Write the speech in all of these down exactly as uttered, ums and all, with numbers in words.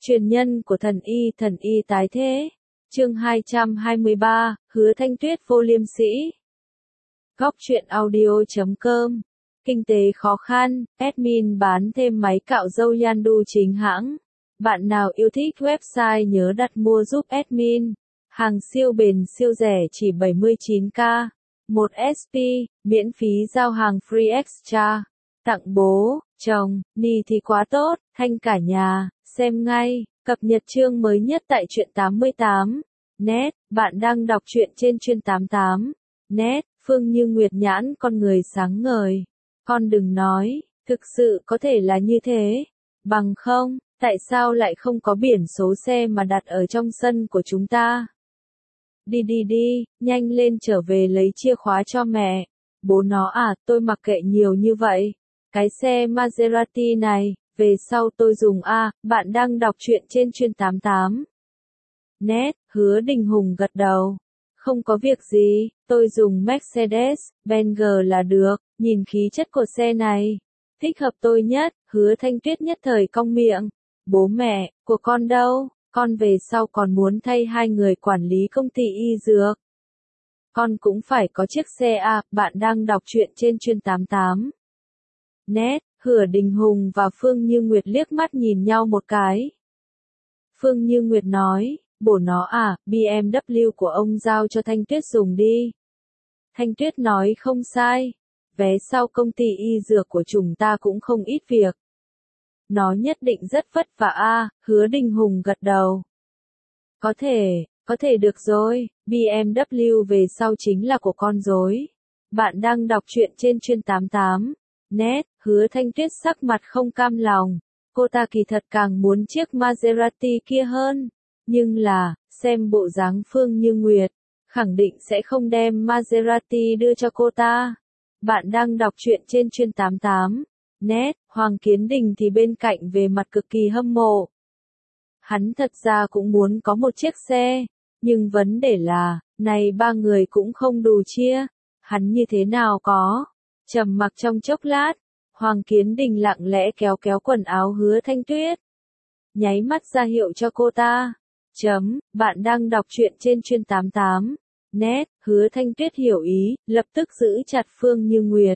Truyền nhân của thần y thần y tái thế. Chương hai trăm hai mươi ba, Hứa Thanh Tuyết vô liêm sĩ. Góc truyện audio chấm com. Kinh tế khó khăn, admin bán thêm máy cạo râu Yandu chính hãng. Bạn nào yêu thích website nhớ đặt mua giúp admin. Hàng siêu bền siêu rẻ chỉ bảy mươi chín k. một ét pê, miễn phí giao hàng free extra. Tặng bố, chồng, ni thì quá tốt, thanh cả nhà, xem ngay, cập nhật chương mới nhất tại truyện tám mươi tám. Net, bạn đang đọc truyện trên truyện tám mươi tám. Net, Phương Như Nguyệt nhãn con người sáng ngời. Con đừng nói, thực sự có thể là như thế. Bằng không, tại sao lại không có biển số xe mà đặt ở trong sân của chúng ta? Đi đi đi, nhanh lên trở về lấy chìa khóa cho mẹ. Bố nó à, tôi mặc kệ nhiều như vậy. Cái xe Maserati này, về sau tôi dùng a, bạn đang đọc truyện trên truyện tám mươi tám. Net, Hứa Đình Hùng gật đầu. Không có việc gì, tôi dùng Mercedes-Benz là được, nhìn khí chất của xe này. Thích hợp tôi nhất, Hứa Thanh Tuyết nhất thời cong miệng. Bố mẹ, của con đâu, con về sau còn muốn thay hai người quản lý công ty y dược. Con cũng phải có chiếc xe à, bạn đang đọc truyện trên truyện tám mươi tám. Net, Hứa Đình Hùng và Phương Như Nguyệt liếc mắt nhìn nhau một cái. Phương Như Nguyệt nói, bố nó à, bê em vê của ông giao cho Thanh Tuyết dùng đi. Thanh Tuyết nói không sai, vé sau công ty y dược của chúng ta cũng không ít việc. Nó nhất định rất vất vả a, Hứa Đình Hùng gật đầu. Có thể, có thể được rồi, bê em vê về sau chính là của con rồi. Bạn đang đọc truyện trên truyện tám mươi tám. Net, Hứa Thanh Tuyết sắc mặt không cam lòng. Cô ta kỳ thật càng muốn chiếc Maserati kia hơn. Nhưng là, xem bộ dáng Phương Như Nguyệt, khẳng định sẽ không đem Maserati đưa cho cô ta. Bạn đang đọc truyện trên truyện tám mươi tám. Net, Hoàng Kiến Đình thì bên cạnh về mặt cực kỳ hâm mộ. Hắn thật ra cũng muốn có một chiếc xe, nhưng vấn đề là, này ba người cũng không đủ chia. Hắn như thế nào có? Trầm mặc trong chốc lát, Hoàng Kiến Đình lặng lẽ kéo kéo quần áo Hứa Thanh Tuyết. Nháy mắt ra hiệu cho cô ta. Chấm, bạn đang đọc truyện trên truyện tám mươi tám. Net, Hứa Thanh Tuyết hiểu ý, lập tức giữ chặt Phương Như Nguyệt.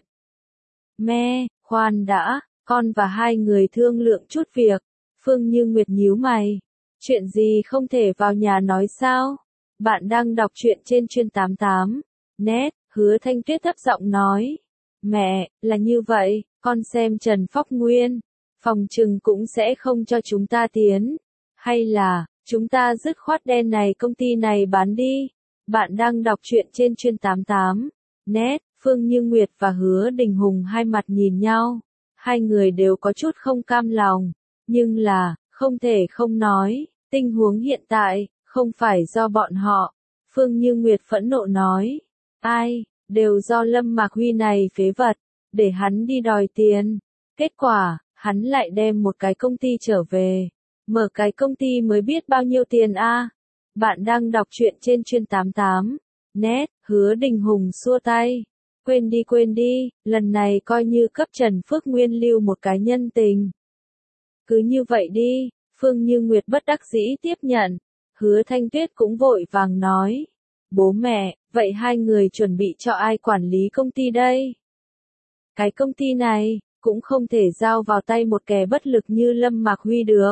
Mẹ, khoan đã, con và hai người thương lượng chút việc. Phương Như Nguyệt nhíu mày. Chuyện gì không thể vào nhà nói sao? Bạn đang đọc truyện trên truyện tám mươi tám. Net, Hứa Thanh Tuyết thấp giọng nói. Mẹ, là như vậy, con xem Trần Phóc Nguyên, phòng trừng cũng sẽ không cho chúng ta tiến. Hay là, chúng ta dứt khoát đen này công ty này bán đi. Bạn đang đọc truyện trên truyện tám mươi tám. Net, Phương Như Nguyệt và Hứa Đình Hùng hai mặt nhìn nhau. Hai người đều có chút không cam lòng. Nhưng là, không thể không nói, tình huống hiện tại, không phải do bọn họ. Phương Như Nguyệt phẫn nộ nói. Ai, đều do Lâm Mạc Huy này phế vật, để hắn đi đòi tiền. Kết quả, hắn lại đem một cái công ty trở về. Mở cái công ty mới biết bao nhiêu tiền a. Bạn đang đọc truyện trên truyện tám mươi tám. Net, Hứa Đình Hùng xua tay. Quên đi quên đi, lần này coi như cấp Trần Phước Nguyên lưu một cái nhân tình. Cứ như vậy đi, Phương Như Nguyệt bất đắc dĩ tiếp nhận. Hứa Thanh Tuyết cũng vội vàng nói. Bố mẹ, vậy hai người chuẩn bị cho ai quản lý công ty đây? Cái công ty này, cũng không thể giao vào tay một kẻ bất lực như Lâm Mạc Huy được.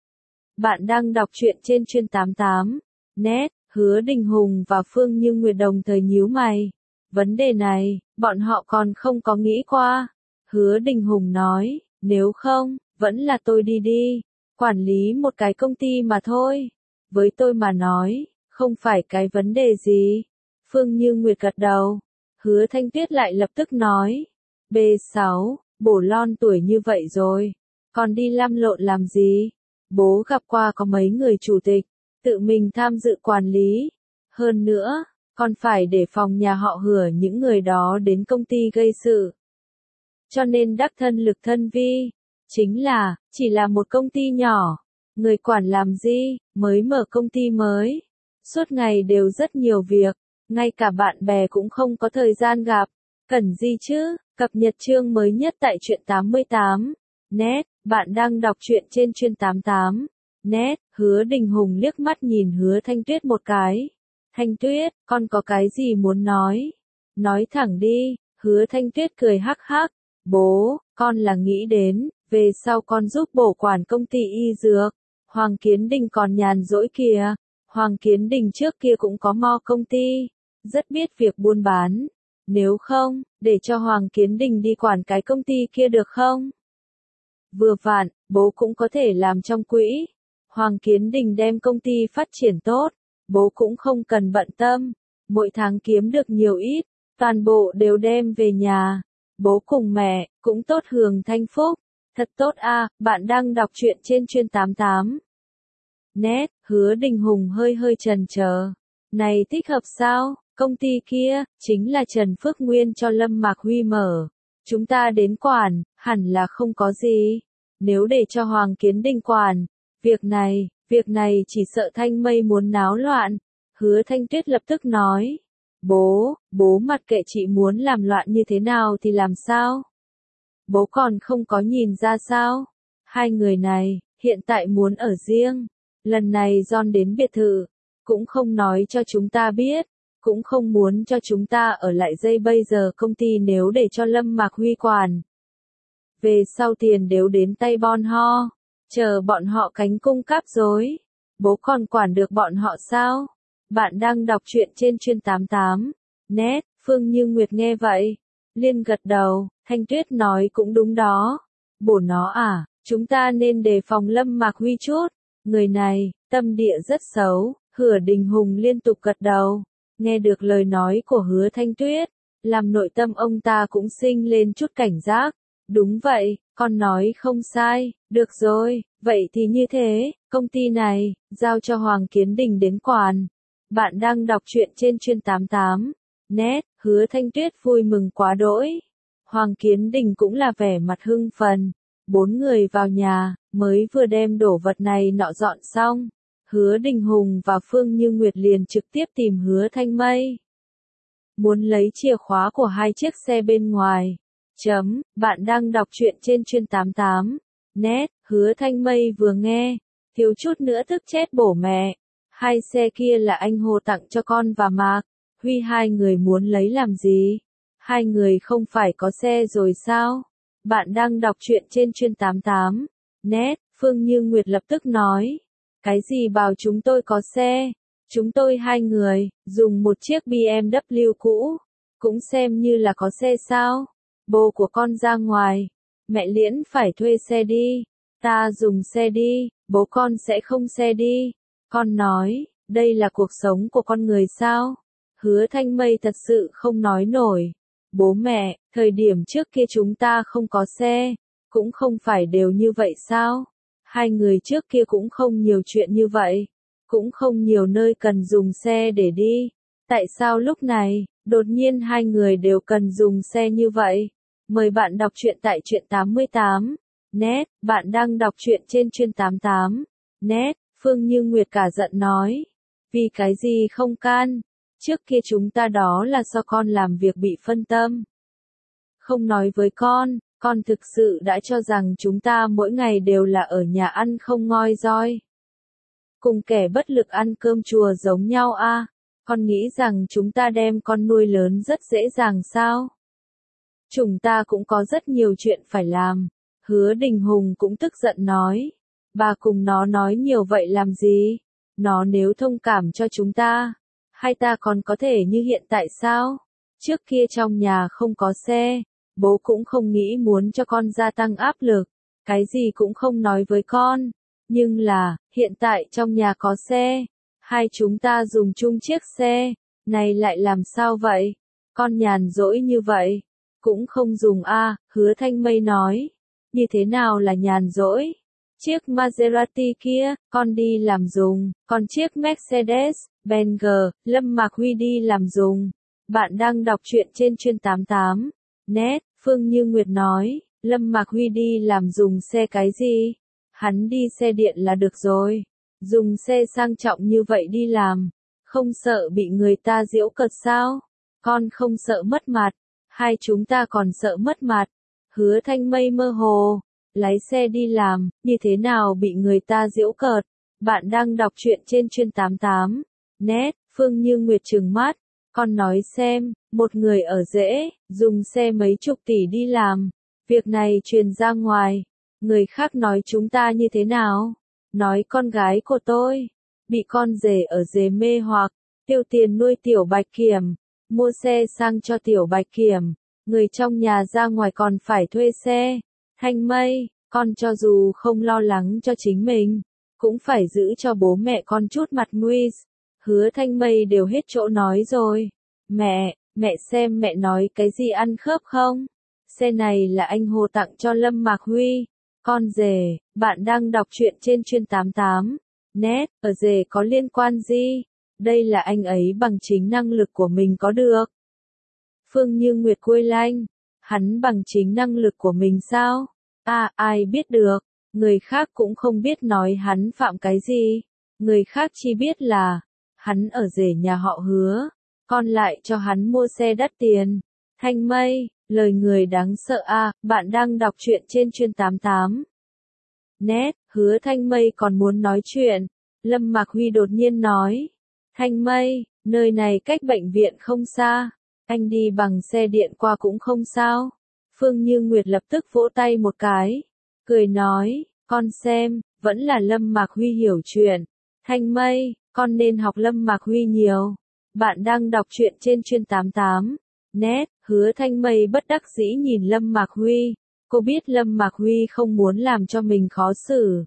Bạn đang đọc truyện trên truyện tám mươi tám. Net, Hứa Đình Hùng và Phương Như Nguyệt đồng thời nhíu mày. Vấn đề này, bọn họ còn không có nghĩ qua. Hứa Đình Hùng nói, nếu không, vẫn là tôi đi đi. Quản lý một cái công ty mà thôi. Với tôi mà nói, không phải cái vấn đề gì. Phương Như Nguyệt gật đầu. Hứa Thanh Tuyết lại lập tức nói. bê sáu, bổ lon tuổi như vậy rồi. Còn đi lăm lộn làm gì? Bố gặp qua có mấy người chủ tịch, tự mình tham dự quản lý. Hơn nữa, còn phải để phòng nhà họ Hứa những người đó đến công ty gây sự. Cho nên đắc thân lực thân vi. Chính là, chỉ là một công ty nhỏ. Người quản làm gì, mới mở công ty mới. Suốt ngày đều rất nhiều việc. Ngay cả bạn bè cũng không có thời gian gặp. Cần gì chứ, cập nhật chương mới nhất tại truyện tám mươi tám. Net, bạn đang đọc truyện trên truyện tám mươi tám. Nét, Hứa Đình Hùng liếc mắt nhìn Hứa Thanh Tuyết một cái. Thanh Tuyết, con có cái gì muốn nói? Nói thẳng đi, Hứa Thanh Tuyết cười hắc hắc. Bố, con là nghĩ đến, về sau con giúp bổ quản công ty y dược. Hoàng Kiến Đình còn nhàn rỗi kìa. Hoàng Kiến Đình trước kia cũng có mo công ty, rất biết việc buôn bán. Nếu không, để cho Hoàng Kiến Đình đi quản cái công ty kia được không? Vừa vặn, bố cũng có thể làm trong quỹ. Hoàng Kiến Đình đem công ty phát triển tốt, bố cũng không cần bận tâm. Mỗi tháng kiếm được nhiều ít, toàn bộ đều đem về nhà. Bố cùng mẹ, cũng tốt hưởng thanh phúc. Thật tốt a, bạn đang đọc truyện trên chuyên tám tám. Nét, Hứa Đình Hùng hơi hơi chần chờ. Này thích hợp sao? Công ty kia, chính là Trần Phước Nguyên cho Lâm Mạc Huy mở. Chúng ta đến quản, hẳn là không có gì. Nếu để cho Hoàng Kiến Đình quản, việc này, việc này chỉ sợ Thanh Mây muốn náo loạn. Hứa Thanh Tuyết lập tức nói. Bố, bố mặc kệ chị muốn làm loạn như thế nào thì làm sao? Bố còn không có nhìn ra sao? Hai người này, hiện tại muốn ở riêng. Lần này John đến biệt thự, cũng không nói cho chúng ta biết, cũng không muốn cho chúng ta ở lại dây bây giờ công ty nếu để cho Lâm Mạc Huy quản. Về sau tiền đều đến tay bọn họ, chờ bọn họ cánh cung cáp rối. Bố còn quản được bọn họ sao? Bạn đang đọc truyện trên chuyên tám tám. Nét, Phương Như Nguyệt nghe vậy. Liên gật đầu, Thanh Tuyết nói cũng đúng đó. Bổ nó à, chúng ta nên đề phòng Lâm Mạc Huy chút. Người này, tâm địa rất xấu. Hứa Đình Hùng liên tục gật đầu. Nghe được lời nói của Hứa Thanh Tuyết, làm nội tâm ông ta cũng sinh lên chút cảnh giác. Đúng vậy, con nói không sai, được rồi, vậy thì như thế, công ty này, giao cho Hoàng Kiến Đình đến quản. Bạn đang đọc truyện trên chuyên tám tám. Nét, Hứa Thanh Tuyết vui mừng quá đỗi. Hoàng Kiến Đình cũng là vẻ mặt hưng phấn. Bốn người vào nhà, mới vừa đem đổ vật này nọ dọn xong. Hứa Đình Hùng và Phương Như Nguyệt liền trực tiếp tìm Hứa Thanh Mây. Muốn lấy chìa khóa của hai chiếc xe bên ngoài. Chấm, bạn đang đọc truyện trên chuyên tám tám. Nét, Hứa Thanh Mây vừa nghe, thiếu chút nữa tức chết bổ mẹ. Hai xe kia là anh Hồ tặng cho con và Mạc Huy, hai người muốn lấy làm gì? Hai người không phải có xe rồi sao? Bạn đang đọc truyện trên chuyên tám tám. Nét, Phương Như Nguyệt lập tức nói. Cái gì bảo chúng tôi có xe? Chúng tôi hai người, dùng một chiếc bê em vê cũ. Cũng xem như là có xe sao? Bố của con ra ngoài. Mẹ Liễn phải thuê xe đi. Ta dùng xe đi, bố con sẽ không xe đi. Con nói, đây là cuộc sống của con người sao? Hứa Thanh Mây thật sự không nói nổi. Bố mẹ, thời điểm trước kia chúng ta không có xe, cũng không phải đều như vậy sao? Hai người trước kia cũng không nhiều chuyện như vậy, cũng không nhiều nơi cần dùng xe để đi. Tại sao lúc này, đột nhiên hai người đều cần dùng xe như vậy? Mời bạn đọc truyện tại truyện tám tám. Nét, bạn đang đọc truyện trên chuyên tám tám. Nét, Phương Như Nguyệt cả giận nói. Vì cái gì không can? Trước kia chúng ta đó là do con làm việc bị phân tâm. Không nói với con, con thực sự đã cho rằng chúng ta mỗi ngày đều là ở nhà ăn không ngoi roi. Cùng kẻ bất lực ăn cơm chùa giống nhau a. À? Con nghĩ rằng chúng ta đem con nuôi lớn rất dễ dàng sao? Chúng ta cũng có rất nhiều chuyện phải làm. Hứa Đình Hùng cũng tức giận nói. Bà cùng nó nói nhiều vậy làm gì? Nó nếu thông cảm cho chúng ta, hay ta còn có thể như hiện tại sao? Trước kia trong nhà không có xe, bố cũng không nghĩ muốn cho con gia tăng áp lực, cái gì cũng không nói với con. Nhưng là, hiện tại trong nhà có xe, hai chúng ta dùng chung chiếc xe, này lại làm sao vậy? Con nhàn rỗi như vậy, cũng không dùng a. À, Hứa Thanh Mây nói. Như thế nào là nhàn rỗi? Chiếc Maserati kia, con đi làm dùng, còn chiếc Mercedes, Benz, Lâm Mạc Huy đi làm dùng. Bạn đang đọc truyện trên chuyên tám tám. Nét, Phương Như Nguyệt nói, Lâm Mạc Huy đi làm dùng xe cái gì? Hắn đi xe điện là được rồi. Dùng xe sang trọng như vậy đi làm, không sợ bị người ta giễu cợt sao? Con không sợ mất mặt, hai chúng ta còn sợ mất mặt. Hứa Thanh Mây mơ hồ, lái xe đi làm, như thế nào bị người ta giễu cợt? Bạn đang đọc truyện trên chuyên tám tám net. Phương Như Nguyệt trừng mắt. Con nói xem, một người ở rễ, dùng xe mấy chục tỷ đi làm. Việc này truyền ra ngoài. Người khác nói chúng ta như thế nào? Nói con gái của tôi bị con rể ở rể mê hoặc, tiêu tiền nuôi Tiểu Bạch Kiểm, mua xe sang cho Tiểu Bạch Kiểm, người trong nhà ra ngoài còn phải thuê xe. Thanh Mây, con cho dù không lo lắng cho chính mình, cũng phải giữ cho bố mẹ con chút mặt mũi. Hứa Thanh Mây đều hết chỗ nói rồi. Mẹ, mẹ xem mẹ nói cái gì ăn khớp không? Xe này là anh Hồ tặng cho Lâm Mạc Huy. Con rể, bạn đang đọc truyện trên chuyên tám tám net, ở rể có liên quan gì? Đây là anh ấy bằng chính năng lực của mình có được. Phương Như Nguyệt quây lanh, hắn bằng chính năng lực của mình sao? À, ai biết được, người khác cũng không biết nói hắn phạm cái gì. Người khác chỉ biết là, hắn ở rể nhà họ Hứa, con lại cho hắn mua xe đắt tiền. Thanh Mây, lời người đáng sợ à, bạn đang đọc truyện trên chuyên tám tám net. Hứa Thanh Mây còn muốn nói chuyện. Lâm Mạc Huy đột nhiên nói. Thanh Mây, nơi này cách bệnh viện không xa. Anh đi bằng xe điện qua cũng không sao. Phương Như Nguyệt lập tức vỗ tay một cái. Cười nói, con xem, vẫn là Lâm Mạc Huy hiểu chuyện. Thanh Mây, con nên học Lâm Mạc Huy nhiều. Bạn đang đọc truyện trên chuyên tám tám net. Hứa Thanh Mây bất đắc dĩ nhìn Lâm Mạc Huy. Cô biết Lâm Mạc Huy không muốn làm cho mình khó xử,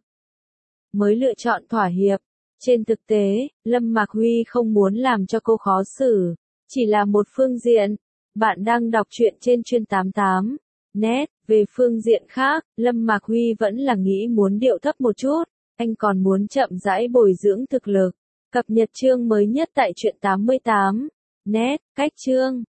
mới lựa chọn thỏa hiệp. Trên thực tế, Lâm Mạc Huy không muốn làm cho cô khó xử, chỉ là một phương diện. Bạn đang đọc truyện trên chuyên tám tám net. Về phương diện khác, Lâm Mạc Huy vẫn là nghĩ muốn điệu thấp một chút, anh còn muốn chậm rãi bồi dưỡng thực lực. Cập nhật chương mới nhất tại truyện tám mươi tám net, cách chương